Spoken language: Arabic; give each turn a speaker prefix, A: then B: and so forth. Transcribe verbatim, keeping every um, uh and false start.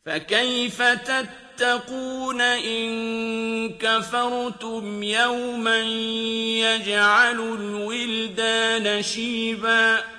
A: فكيف تتقون إن كفرتم يوما يجعل الولدان شيبا